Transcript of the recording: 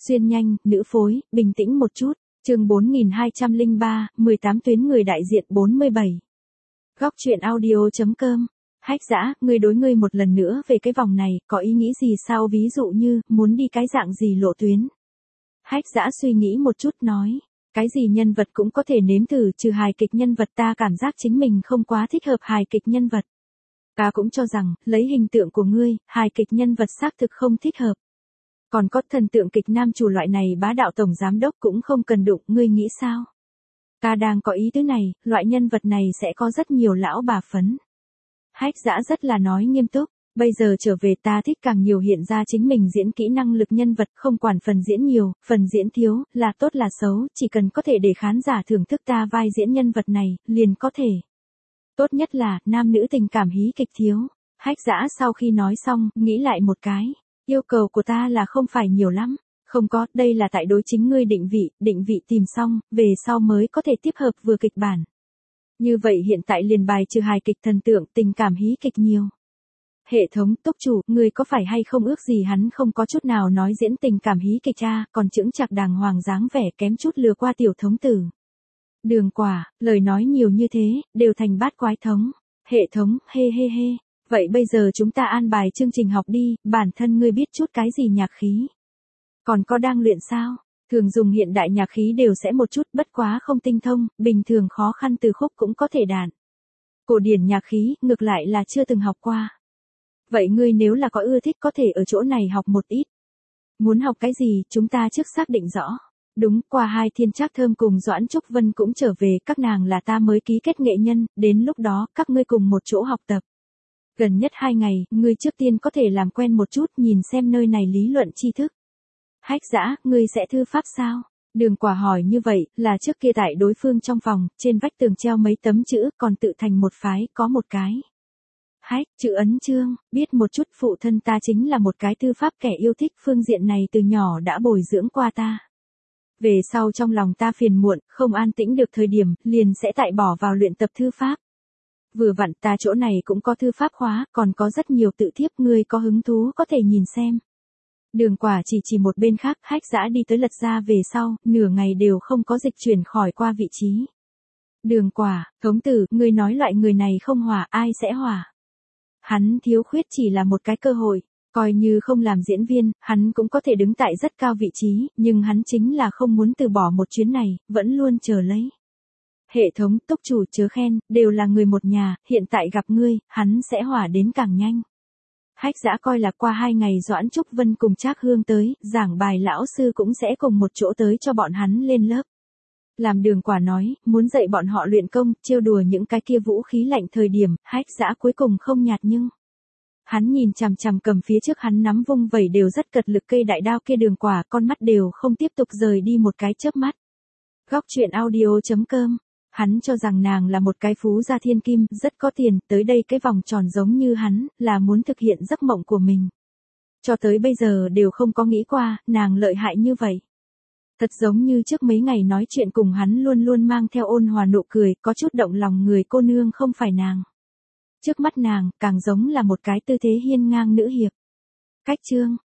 Xuyên nhanh, nữ phối, bình tĩnh một chút. Chương 4203, 18 tuyến người đại diện 47. Góc truyện audio.com. Hách Dã, ngươi đối ngươi một lần nữa về cái vòng này, có ý nghĩ gì sao, ví dụ như, muốn đi cái dạng gì lộ tuyến? Hách Dã suy nghĩ một chút nói, cái gì nhân vật cũng có thể nếm thử, trừ hài kịch nhân vật ta cảm giác chính mình không quá thích hợp hài kịch nhân vật. Ta cũng cho rằng, lấy hình tượng của ngươi, hài kịch nhân vật xác thực không thích hợp. Còn có thần tượng kịch nam chủ loại này bá đạo tổng giám đốc cũng không cần đụng, ngươi nghĩ sao? Ta đang có ý tứ này, loại nhân vật này sẽ có rất nhiều lão bà phấn. Hách Dã rất là nói nghiêm túc, bây giờ trở về ta thích càng nhiều hiện ra chính mình diễn kỹ năng lực nhân vật, không quản phần diễn nhiều, phần diễn thiếu, là tốt là xấu, chỉ cần có thể để khán giả thưởng thức ta vai diễn nhân vật này, liền có thể. Tốt nhất là, nam nữ tình cảm hí kịch thiếu. Hách Dã sau khi nói xong, nghĩ lại một cái. Yêu cầu của ta là không phải nhiều lắm. Không có, đây là tại đối chính ngươi định vị tìm xong, về sau mới có thể tiếp hợp vừa kịch bản. Như vậy hiện tại liền bài trừ hài kịch thần tượng, tình cảm hí kịch nhiều. Hệ thống, túc chủ, ngươi có phải hay không ước gì hắn không có chút nào nói diễn tình cảm hí kịch còn chững chạc đàng hoàng dáng vẻ kém chút lừa qua tiểu thống tử. Đường Quả, lời nói nhiều như thế, đều thành bát quái thống. Hệ thống, hê. Vậy bây giờ chúng ta an bài chương trình học đi, bản thân ngươi biết chút cái gì nhạc khí? Còn có đang luyện sao? Thường dùng hiện đại nhạc khí đều sẽ một chút, bất quá không tinh thông, bình thường khó khăn từ khúc cũng có thể đàn. Cổ điển nhạc khí, ngược lại là chưa từng học qua. Vậy ngươi nếu là có ưa thích có thể ở chỗ này học một ít. Muốn học cái gì, chúng ta trước xác định rõ. Đúng, qua hai Thiên Trác Thơm cùng Doãn Trúc Vân cũng trở về, các nàng là ta mới ký kết nghệ nhân, đến lúc đó, các ngươi cùng một chỗ học tập. Gần nhất 2 ngày, ngươi trước tiên có thể làm quen một chút, nhìn xem nơi này lý luận tri thức. Hách Dã, ngươi sẽ thư pháp sao? Đường Quả hỏi như vậy, là trước kia tại đối phương trong phòng, trên vách tường treo mấy tấm chữ, còn tự thành một phái, có một cái. Hách, chữ ấn chương, biết một chút, phụ thân ta chính là một cái thư pháp kẻ yêu thích, phương diện này từ nhỏ đã bồi dưỡng qua ta. Về sau trong lòng ta phiền muộn, không an tĩnh được thời điểm, liền sẽ tại bỏ vào luyện tập thư pháp. Vừa vặn ta chỗ này cũng có thư pháp khóa, còn có rất nhiều tự thiếp, ngươi có hứng thú có thể nhìn xem. Đường Quả chỉ một bên khác, Hách Dã đi tới lật ra về sau, nửa ngày đều không có dịch chuyển khỏi qua vị trí. Đường Quả, thống tử, ngươi nói loại người này không hòa, ai sẽ hòa? Hắn thiếu khuyết chỉ là một cái cơ hội, coi như không làm diễn viên, hắn cũng có thể đứng tại rất cao vị trí, nhưng hắn chính là không muốn từ bỏ một chuyến này, vẫn luôn chờ lấy. Hệ thống, túc chủ chớ khen, đều là người một nhà, hiện tại gặp ngươi, hắn sẽ hỏa đến càng nhanh. Hách Dã coi là qua 2 ngày Doãn Trúc Vân cùng Trác Hương tới, giảng bài lão sư cũng sẽ cùng một chỗ tới cho bọn hắn lên lớp. Làm Đường Quả nói, muốn dạy bọn họ luyện công, trêu đùa những cái kia vũ khí lạnh thời điểm, Hách Dã cuối cùng không nhạt nhưng. Hắn nhìn chằm chằm cầm phía trước hắn nắm vung vẩy đều rất cật lực cây đại đao kia Đường Quả, con mắt đều không tiếp tục rời đi một cái chớp mắt. Góc truyện audio.com. Hắn cho rằng nàng là một cái phú gia thiên kim, rất có tiền, tới đây cái vòng tròn giống như hắn, là muốn thực hiện giấc mộng của mình. Cho tới bây giờ đều không có nghĩ qua, nàng lợi hại như vậy. Thật giống như trước mấy ngày nói chuyện cùng hắn luôn luôn mang theo ôn hòa nụ cười, có chút động lòng người cô nương không phải nàng. Trước mắt nàng, càng giống là một cái tư thế hiên ngang nữ hiệp. Cách chương.